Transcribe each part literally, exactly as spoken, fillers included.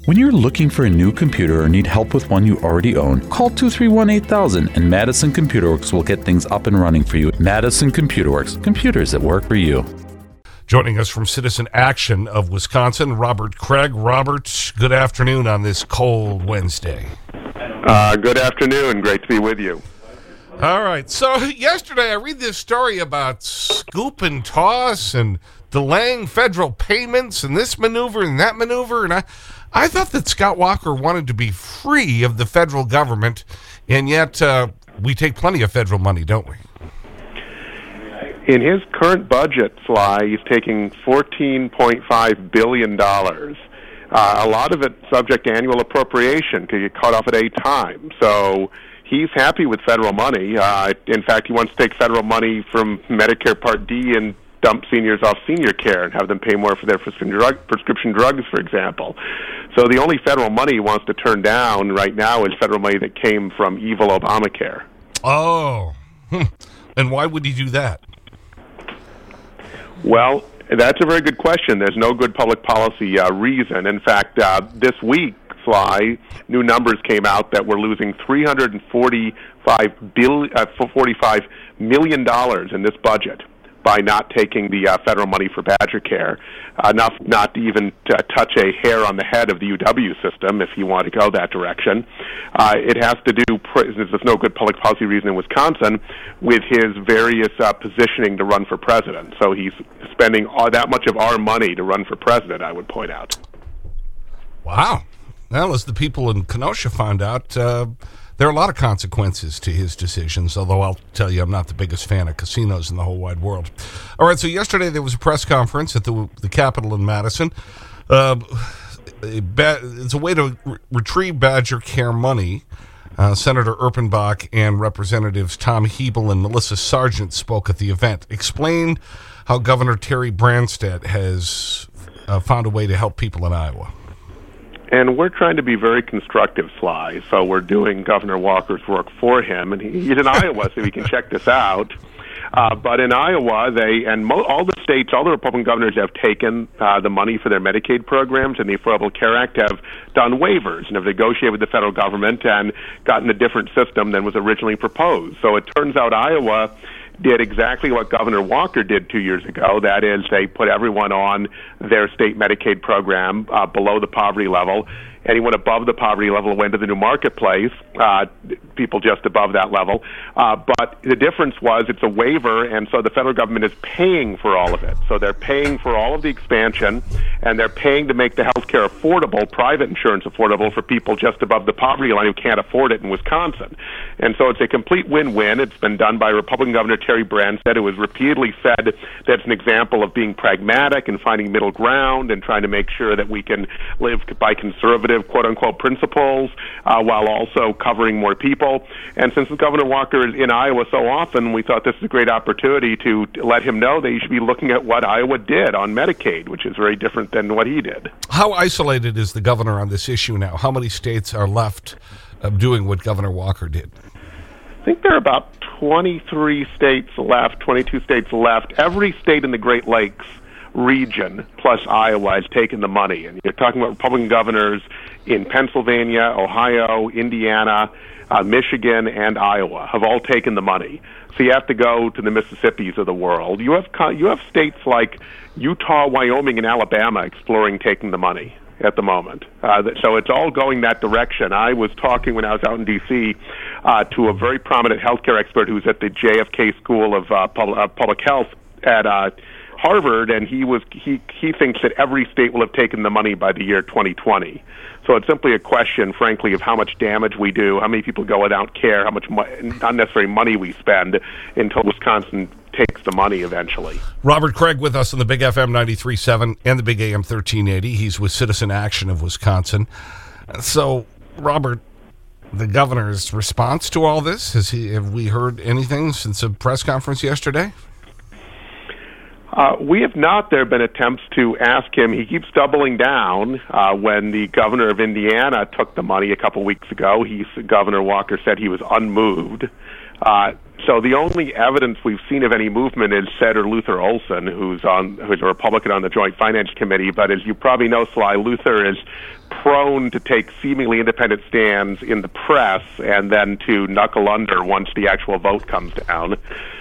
When you're looking for a new computer or need help with one you already own, call two three one, eight thousand and Madison Computer Works will get things up and running for you. Madison Computer Works, computers that work for you. Joining us from Citizen Action of Wisconsin, Robert Craig. Robert, good afternoon on this cold Wednesday. Uh, good afternoon. Great to be with you. All right. So yesterday I read this story about scoop and toss and delaying federal payments and this maneuver and that maneuver. And I, I thought that Scott Walker wanted to be free of the federal government, and yet uh, we take plenty of federal money, don't we? In his current budget, Sly, he's taking fourteen point five billion dollars. Uh, a lot of it subject to annual appropriation to get cut off at a time. So he's happy with federal money. Uh, in fact, he wants to take federal money from Medicare Part D and dump seniors off senior care and have them pay more for their prescription, drug, prescription drugs, for example. So the only federal money he wants to turn down right now is federal money that came from evil Obamacare. Oh. And why would he do that? Well, that's a very good question. There's no good public policy uh, reason. In fact, uh, this week, Sly, new numbers came out that we're losing three hundred forty-five billion, uh, forty-five million dollars in this budget by not taking the uh, federal money for Badger Care, uh, enough not to even to touch a hair on the head of the U W system, if you want to go that direction. Uh, it has to do, there's no good public policy reason in Wisconsin, with his various uh, positioning to run for president. So he's spending all, that much of our money to run for president, I would point out. Wow. Well, as the people in Kenosha found out, uh, there are a lot of consequences to his decisions, although I'll tell you I'm not the biggest fan of casinos in the whole wide world. All right, so yesterday there was a press conference at the, the Capitol in Madison. Uh, it's a way to re retrieve Badger Care money. Uh, Senator Erpenbach and Representatives Tom Hebel and Melissa Sargent spoke at the event. Explain how Governor Terry Branstad has uh, found a way to help people in Iowa. And we're trying to be very constructive, Sly, so we're doing Governor Walker's work for him, and he, he's in Iowa, so he can check this out. Uh, but in Iowa, they and mo all the states, all the Republican governors have taken uh, the money for their Medicaid programs, and the Affordable Care Act have done waivers and have negotiated with the federal government and gotten a different system than was originally proposed. So it turns out Iowa did exactly what Governor Walker did two years ago. That is, they put everyone on their state Medicaid program uh, below the poverty level. Anyone above the poverty level went to the new marketplace, uh, people just above that level. Uh, but the difference was it's a waiver, and so the federal government is paying for all of it. So they're paying for all of the expansion, and they're paying to make the health care affordable, private insurance affordable for people just above the poverty line who can't afford it in Wisconsin. And so it's a complete win-win. It's been done by Republican Governor Terry Branstad, who has repeatedly said that it's an example of being pragmatic and finding middle ground and trying to make sure that we can live by conservative quote-unquote principles uh, while also covering more people. And since Governor Walker is in Iowa so often, we thought this is a great opportunity to let him know that he should be looking at what Iowa did on Medicaid, which is very different than what he did. How isolated is the governor on this issue now? How many states are left of doing what Governor Walker did? I think there are about twenty-three states left, twenty-two states left. Every state in the Great Lakes region plus Iowa has taken the money. And you're talking about Republican governors in Pennsylvania, Ohio, Indiana, uh, Michigan, and Iowa have all taken the money. So you have to go to the Mississippis of the world. You have, you have states like Utah, Wyoming, and Alabama exploring taking the money at the moment. Uh, so it's all going that direction. I was talking when I was out in D C uh, to a very prominent healthcare expert who's at the J F K School of uh, Public, uh, Public Health at uh, Harvard, and he was he he thinks that every state will have taken the money by the year twenty twenty. So it's simply a question, frankly, of how much damage we do, how many people go without care, how much mo unnecessary money we spend until Wisconsin takes the money eventually. Robert Craig with us on the Big F M ninety-three point seven and the Big A M thirteen eighty. He's with Citizen Action of Wisconsin. So, Robert, the governor's response to all this, has he, have we heard anything since a press conference yesterday? Uh, we have not. There have been attempts to ask him. He keeps doubling down. Uh, when the governor of Indiana took the money a couple weeks ago, he, Governor Walker said he was unmoved. Uh, So the only evidence we've seen of any movement is Senator Luther Olson, who's on who's a Republican on the Joint Finance Committee. But as you probably know, Sly, Luther is prone to take seemingly independent stands in the press and then to knuckle under once the actual vote comes down.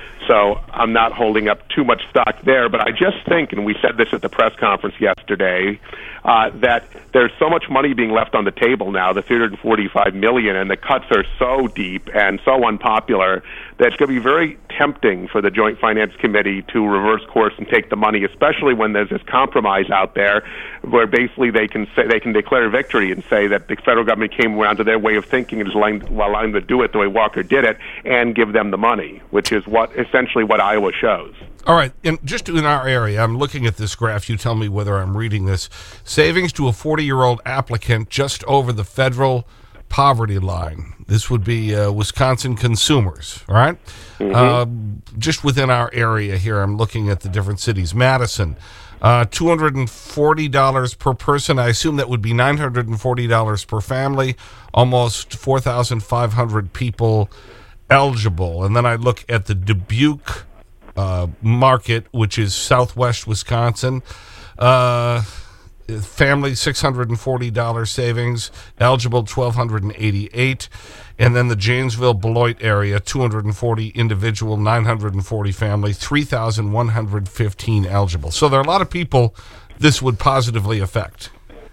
So I'm not holding up too much stock there, but I just think, and we said this at the press conference yesterday, uh, that there's so much money being left on the table now, the three hundred forty-five million dollars, and the cuts are so deep and so unpopular that it's going to be very tempting for the Joint Finance Committee to reverse course and take the money, especially when there's this compromise out there where basically they can say, they can declare victory and say that the federal government came around to their way of thinking and is allowing, allowing them to do it the way Walker did it and give them the money, which is what essentially what Iowa shows. All right, and just in our area, I'm looking at this graph. You tell me whether I'm reading this. Savings to a forty-year-old applicant just over the federal poverty line. This would be uh, Wisconsin consumers, all right? Mm-hmm. uh, just within our area here, I'm looking at the different cities. Madison, uh, two hundred forty dollars per person. I assume that would be nine hundred forty dollars per family, almost four thousand five hundred people eligible. And then I look at the Dubuque uh, market, which is southwest Wisconsin. Uh, family, six hundred forty dollars savings, eligible twelve eighty-eight. And then the Janesville Beloit area, two hundred forty individual, nine hundred forty family, three thousand one hundred fifteen eligible. So there are a lot of people this would positively affect.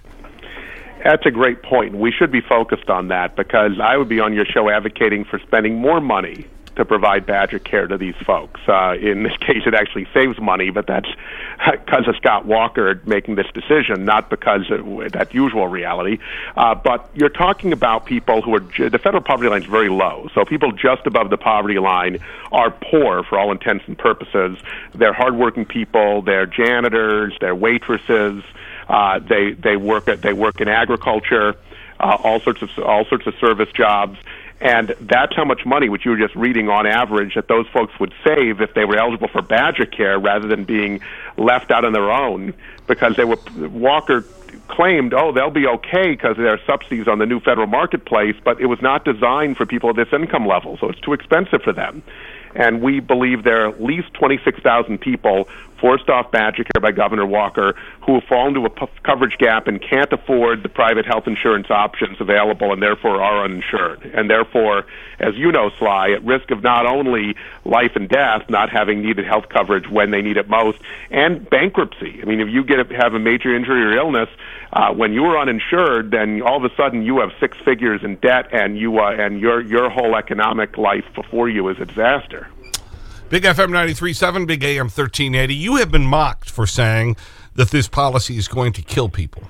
That's a great point. We should be focused on that because I would be on your show advocating for spending more money to provide Badger Care to these folks. Uh, in this case, it actually saves money, but that's because of Scott Walker making this decision, not because of that usual reality. Uh, but you're talking about people who are, the federal poverty line is very low. So people just above the poverty line are poor for all intents and purposes. They're hardworking people, they're janitors, they're waitresses, uh, they, they work at, they work in agriculture, uh, all sorts of, all sorts of service jobs. And that's how much money, which you were just reading on average, that those folks would save if they were eligible for Badger Care rather than being left out on their own because they were, Walker claimed, oh, they'll be okay because there are subsidies on the new federal marketplace, but it was not designed for people at this income level, so it's too expensive for them. And we believe there are at least twenty-six thousand people forced off Badger Care by Governor Walker who have fallen into a p- coverage gap and can't afford the private health insurance options available and therefore are uninsured. And therefore, as you know, Sly, at risk of not only life and death, not having needed health coverage when they need it most, and bankruptcy. I mean, if you get a, have a major injury or illness, uh, when you are uninsured, then all of a sudden you have six figures in debt and you uh, and your your whole economic life before you is a disaster. Big F M ninety-three point seven, Big A M thirteen eighty. You have been mocked for saying that this policy is going to kill people.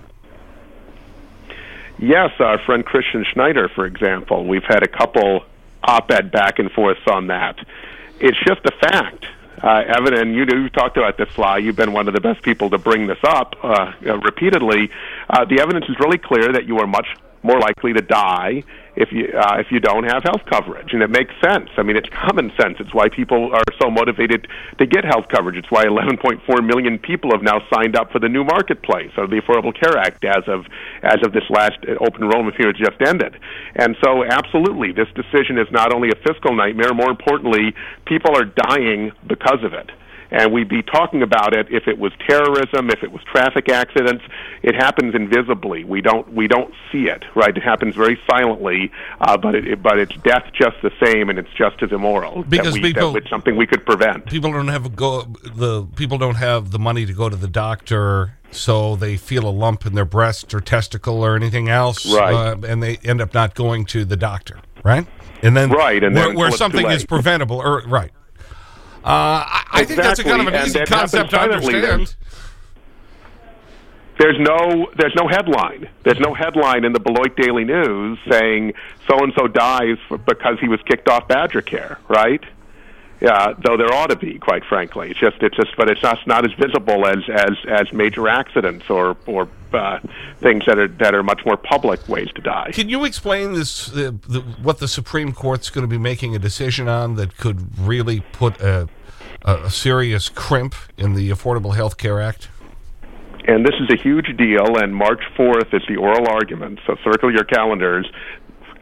Yes, our friend Christian Schneider, for example. We've had a couple op-ed back and forth on that. It's just a fact. Uh, Evan, and you, you've talked about this, Sly. You've been one of the best people to bring this up uh, uh, repeatedly. Uh, the evidence is really clear that you are much more likely to die if you uh, if you don't have health coverage, and it makes sense. I mean, it's common sense. It's why people are so motivated to get health coverage. It's why eleven point four million people have now signed up for the new marketplace, or the Affordable Care Act, as of as of this last open enrollment period just ended. And so, absolutely, this decision is not only a fiscal nightmare. More importantly, people are dying because of it. And we'd be talking about it if it was terrorism, if it was traffic accidents. It happens invisibly. We don't we don't see it, right? It happens very silently, uh, but it, but it's death just the same, and it's just as immoral. Because that we, people, that it's something we could prevent. People don't have a go. The people don't have the money to go to the doctor, so they feel a lump in their breast or testicle or anything else, right? Uh, and they end up not going to the doctor, right? And then right, and where, then where something is preventable, or right. Uh, I, I exactly. think that's a kind of an and easy concept to understand. There's no, there's no headline. There's no headline in the Beloit Daily News saying so-and-so dies because he was kicked off Badger Care, right? Yeah, though there ought to be, quite frankly. It's just, it's just, but it's not, not as visible as as as major accidents or or uh, things that are that are much more public ways to die. Can you explain this? Uh, the, what the Supreme Court's going to be making a decision on that could really put a, a serious crimp in the Affordable Health Care Act? And this is a huge deal. And March fourth is the oral argument. So circle your calendars.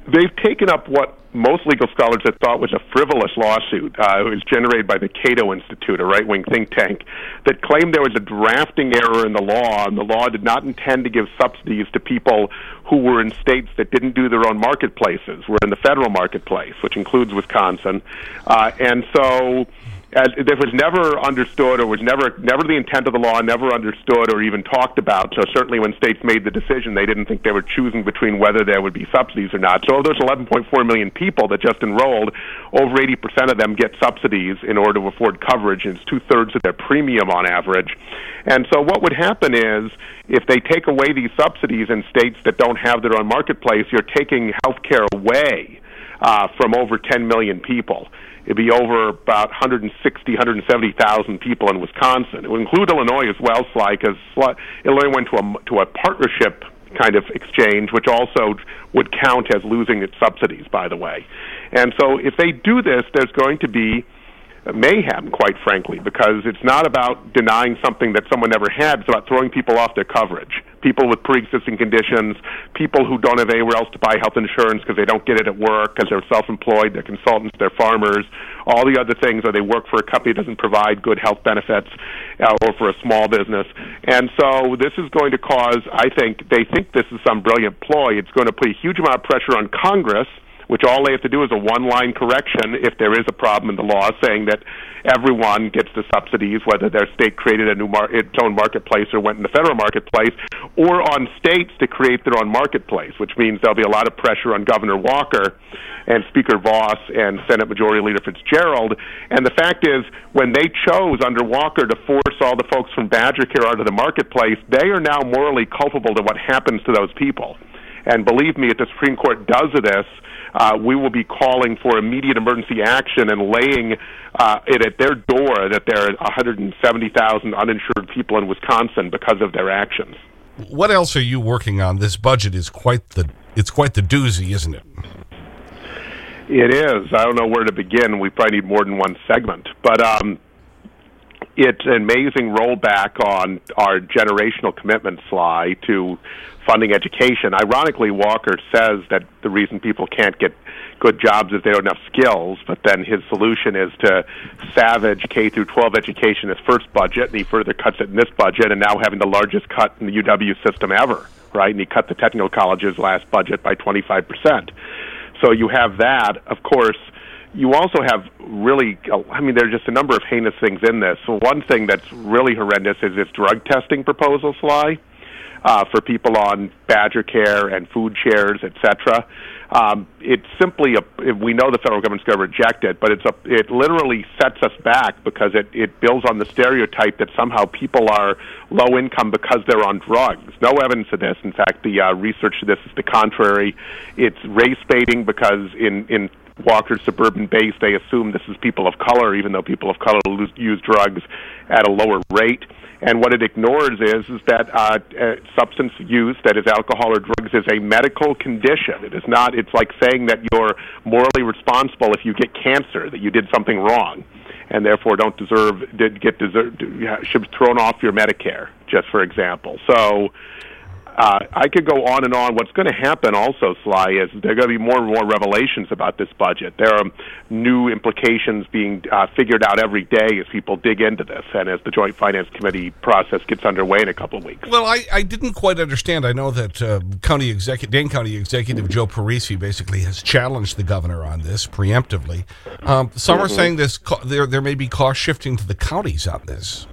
they've taken up what most legal scholars have thought was a frivolous lawsuit. Uh, it was generated by the Cato Institute, a right-wing think tank, that claimed there was a drafting error in the law, and the law did not intend to give subsidies to people who were in states that didn't do their own marketplaces, were in the federal marketplace, which includes Wisconsin. Uh, and so as it was never understood, or was never never the intent of the law, never understood or even talked about. So certainly when states made the decision, they didn't think they were choosing between whether there would be subsidies or not. So those eleven point four million people that just enrolled, over eighty percent of them get subsidies in order to afford coverage, and it's two-thirds of their premium on average. And so what would happen is, if they take away these subsidies in states that don't have their own marketplace, you're taking health care away uh, from over ten million people. It'd be over about one hundred sixty, one hundred seventy thousand people in Wisconsin. It would include Illinois as well, Sly, because Illinois went to a, to a partnership kind of exchange, which also would count as losing its subsidies, by the way. And so if they do this, there's going to be mayhem, quite frankly, because it's not about denying something that someone never had. It's about throwing people off their coverage. People with pre-existing conditions, people who don't have anywhere else to buy health insurance because they don't get it at work, because they're self-employed, they're consultants, they're farmers, all the other things, or they work for a company that doesn't provide good health benefits, uh, or for a small business. And so this is going to cause, I think, they think this is some brilliant ploy. It's going to put a huge amount of pressure on Congress, which all they have to do is a one-line correction if there is a problem in the law saying that everyone gets the subsidies, whether their state created a new mar- its own marketplace or went in the federal marketplace, or on states to create their own marketplace, which means there'll be a lot of pressure on Governor Walker and Speaker Voss and Senate Majority Leader Fitzgerald. And the fact is, when they chose under Walker to force all the folks from Badger Care out of the marketplace, they are now morally culpable to what happens to those people. And believe me, if the Supreme Court does this, Uh, we will be calling for immediate emergency action and laying uh, it at their door that there are one hundred seventy thousand uninsured people in Wisconsin because of their actions. What else are you working on? This budget is quite the, it's quite the doozy, isn't it? It is. I don't know where to begin. We probably need more than one segment. But um, it's an amazing rollback on our generational commitment, Sly, to funding education. Ironically, Walker says that the reason people can't get good jobs is they don't have skills, but then his solution is to savage K through twelve education in his first budget, and he further cuts it in this budget, and now having the largest cut in the U W system ever, right? And he cut the technical colleges last budget by twenty-five percent. So you have that. Of course, you also have really, I mean, there's just a number of heinous things in this. So one thing that's really horrendous is this drug testing proposal, Sly, uh, for people on Badger Care and food shares, et cetera. Um, it's simply a, we know the federal government's going to reject it, but it's a, it literally sets us back because it, it builds on the stereotype that somehow people are low income because they're on drugs. No evidence of this. In fact, the uh, research to this is the contrary. It's race baiting because in, in Walker's suburban base, they assume this is people of color, even though people of color use drugs at a lower rate. And what it ignores is, is that uh, uh, substance use, that is alcohol or drugs, is a medical condition. It is not, it's like saying that you're morally responsible if you get cancer, that you did something wrong, and therefore don't deserve, did get deserve, should be thrown off your Medicare, just for example. So uh, I could go on and on. What's going to happen also, Sly, is there are going to be more and more revelations about this budget. There are new implications being uh, figured out every day as people dig into this and as the Joint Finance Committee process gets underway in a couple of weeks. Well, I, I didn't quite understand. I know that uh, County Executive, Dane County Executive Joe Parisi basically has challenged the governor on this preemptively. Um, some mm-hmm. are saying this, there, there may be cost shifting to the counties on this.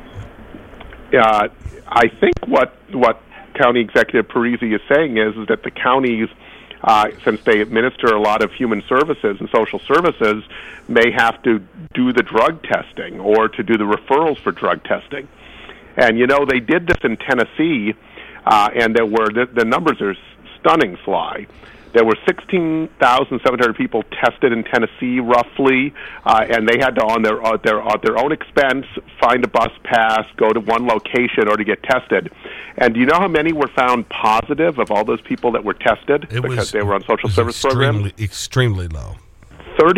Uh, I think what what County Executive Parisi is saying is, is that the counties, uh, since they administer a lot of human services and social services, may have to do the drug testing or to do the referrals for drug testing. And, you know, they did this in Tennessee, uh, and there were, the, the numbers are stunning, Sly. There were sixteen thousand seven hundred people tested in Tennessee, roughly, uh, and they had to, on their uh, their uh, their own expense, find a bus pass, go to one location, or to get tested. And do you know how many were found positive of all those people that were tested it because was, they were on social service extremely, programs? Extremely low.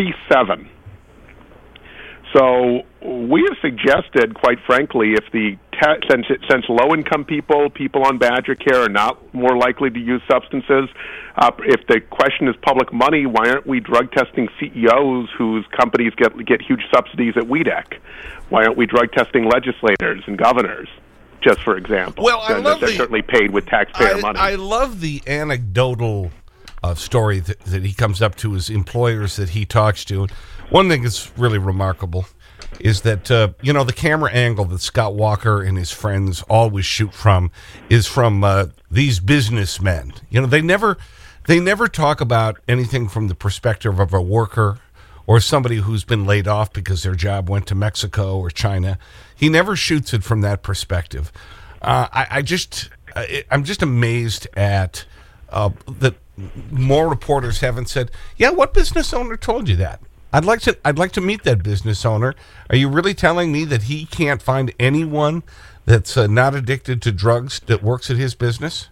thirty-seven. So we have suggested, quite frankly, if the te- since since low-income people, people on Badger Care, are not more likely to use substances, uh, if the question is public money, why aren't we drug testing C E Os whose companies get get huge subsidies at W E D C? Why aren't we drug testing legislators and governors, just for example? Well, I they're, love they're the, certainly paid with taxpayer I, money. I love the anecdotal uh, story that, that he comes up to his employers that he talks to. One thing that's really remarkable is that, uh, you know, the camera angle that Scott Walker and his friends always shoot from is from uh, these businessmen. You know, they never, they never talk about anything from the perspective of a worker or somebody who's been laid off because their job went to Mexico or China. He never shoots it from that perspective. Uh, I, I just, I, I'm just amazed at uh, that more reporters haven't said, yeah, what business owner told you that? I'd like to I'd like to meet that business owner. Are you really telling me that he can't find anyone that's uh, not addicted to drugs that works at his business?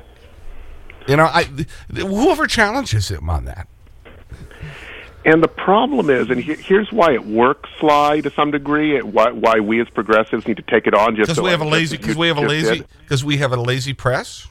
You know, I whoever challenges him on that. And the problem is, and he, here's why it works, Sly, to some degree, it, why, why we as progressives need to take it on just because so we have a like, lazy because we have a lazy because we have a lazy press.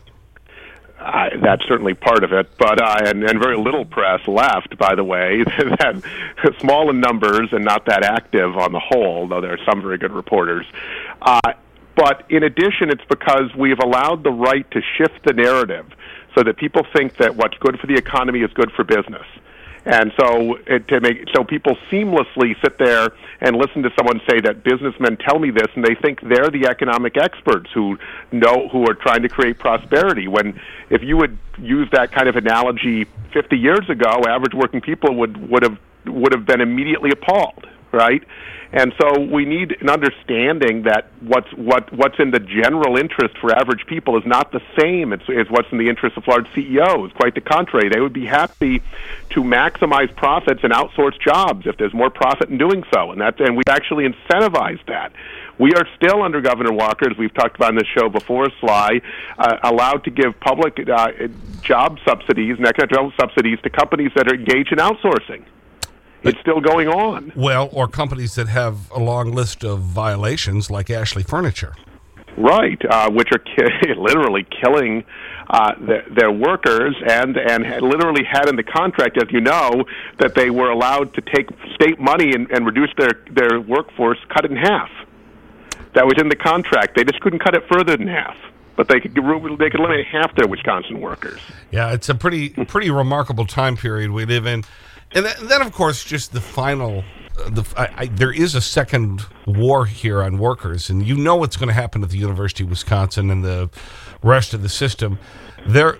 Uh, that's certainly part of it, but uh, and, and very little press left, by the way. That small in numbers and not that active on the whole, though there are some very good reporters. Uh, but in addition, it's because we've allowed the right to shift the narrative so that people think that what's good for the economy is good for business. And so it, to make so people seamlessly sit there and listen to someone say that businessmen tell me this, and they think they're the economic experts who know who are trying to create prosperity. When if you would use that kind of analogy fifty years ago, average working people would would have would have been immediately appalled, right? And so we need an understanding that what's what what's in the general interest for average people is not the same as, as what's in the interest of large C E Os. Quite the contrary. They would be happy to maximize profits and outsource jobs if there's more profit in doing so. And that's and we've actually incentivized that. We are still under Governor Walker, as we've talked about in this show before, Sly, uh, allowed to give public uh, job subsidies and economic subsidies to companies that are engaged in outsourcing. It's still going on. Well, or companies that have a long list of violations like Ashley Furniture. Right, uh, which are ki literally killing uh, the, their workers and, and had literally had in the contract, as you know, that they were allowed to take state money and, and reduce their, their workforce, cut it in half. That was in the contract. They just couldn't cut it further than half. But they could, they could eliminate half their Wisconsin workers. Yeah, it's a pretty, pretty remarkable time period we live in. And then, then, of course, just the final, uh, the, I, I, there is a second war here on workers, and you know what's going to happen at the University of Wisconsin and the rest of the system. There,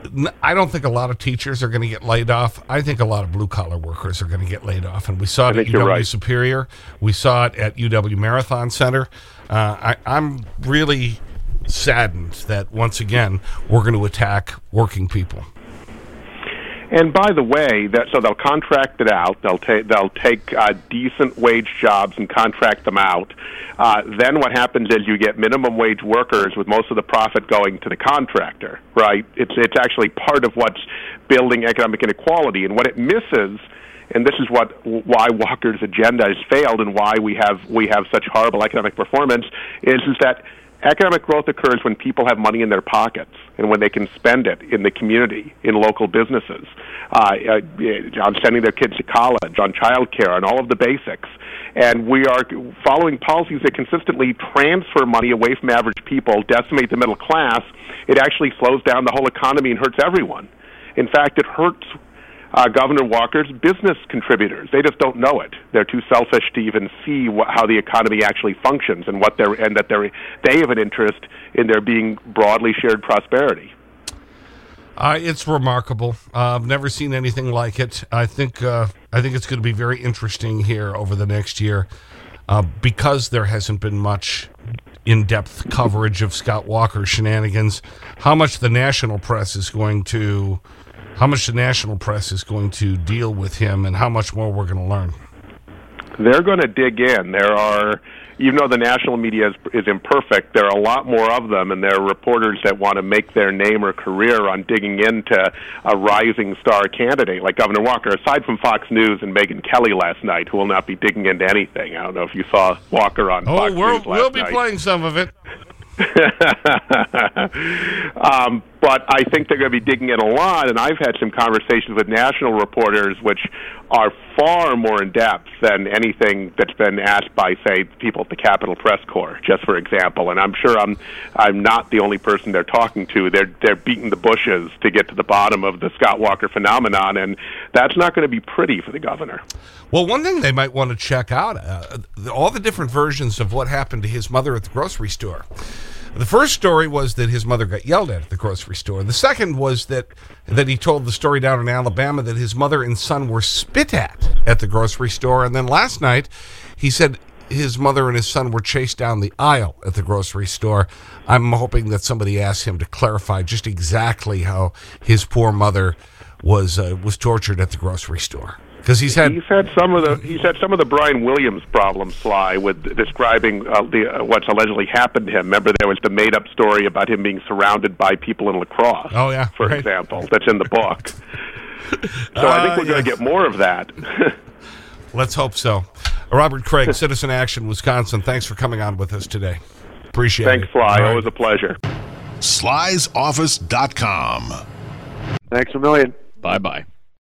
I don't think a lot of teachers are going to get laid off. I think a lot of blue-collar workers are going to get laid off, and we saw it at U W right. Superior. We saw it at U W Marathon Center. Uh, I, I'm really saddened that, once again, we're going to attack working people. And by the way, that so they'll contract it out. They'll take they'll take uh, decent wage jobs and contract them out. Uh, then what happens is you get minimum wage workers with most of the profit going to the contractor. Right? It's it's actually part of what's building economic inequality. And what it misses, and this is what why Walker's agenda has failed, and why we have we have such horrible economic performance, is is that economic growth occurs when people have money in their pockets and when they can spend it in the community, in local businesses, uh, uh, on sending their kids to college, on child care, on all of the basics. And we are following policies that consistently transfer money away from average people, decimate the middle class. It actually slows down the whole economy and hurts everyone. In fact, it hurts Uh, Governor Walker's business contributors. They just don't know it. They're too selfish to even see wh how the economy actually functions, and what they're and that they're they have an interest in there being broadly shared prosperity. Uh, it's remarkable. Uh, I've never seen anything like it. I think uh, I think it's going to be very interesting here over the next year, uh, because there hasn't been much in-depth coverage of Scott Walker's shenanigans. How much the national press is going to How much the national press is going to deal with him, and how much more we're going to learn. they're going to dig in. There are, even though the national media is, is imperfect, there are a lot more of them, and there are reporters that want to make their name or career on digging into a rising star candidate like Governor Walker, aside from Fox News and Megyn Kelly last night, who will not be digging into anything. I don't know if you saw Walker on oh, Fox we'll, News last we'll be night. playing some of it. um, but I think they're going to be digging in a lot, and I've had some conversations with national reporters which are far more in-depth than anything that's been asked by, say, people at the Capitol Press Corps, just for example. And I'm sure I'm I'm not the only person they're talking to. They're, they're beating the bushes to get to the bottom of the Scott Walker phenomenon, and that's not going to be pretty for the governor. Well, one thing they might want to check out, uh, all the different versions of what happened to his mother at the grocery store. The first story was that his mother got yelled at at the grocery store. The second was that, that he told the story down in Alabama that his mother and son were spit at at the grocery store. And then last night, he said his mother and his son were chased down the aisle at the grocery store. I'm hoping that somebody asks him to clarify just exactly how his poor mother was, uh, was tortured at the grocery store. Because he's had he's had some of the he's had some of the Brian Williams problems, Sly, with describing uh, the uh, what's allegedly happened to him. Remember, there was the made-up story about him being surrounded by people in lacrosse. Oh yeah, for right. example, that's in the book. So uh, I think we're yeah. going to get more of that. Let's hope so. Robert Craig, Citizen Action, Wisconsin. Thanks for coming on with us today. Appreciate Thanks, it. Sly. All right. Always a pleasure. Slys Office dot com. Thanks a million. Bye bye.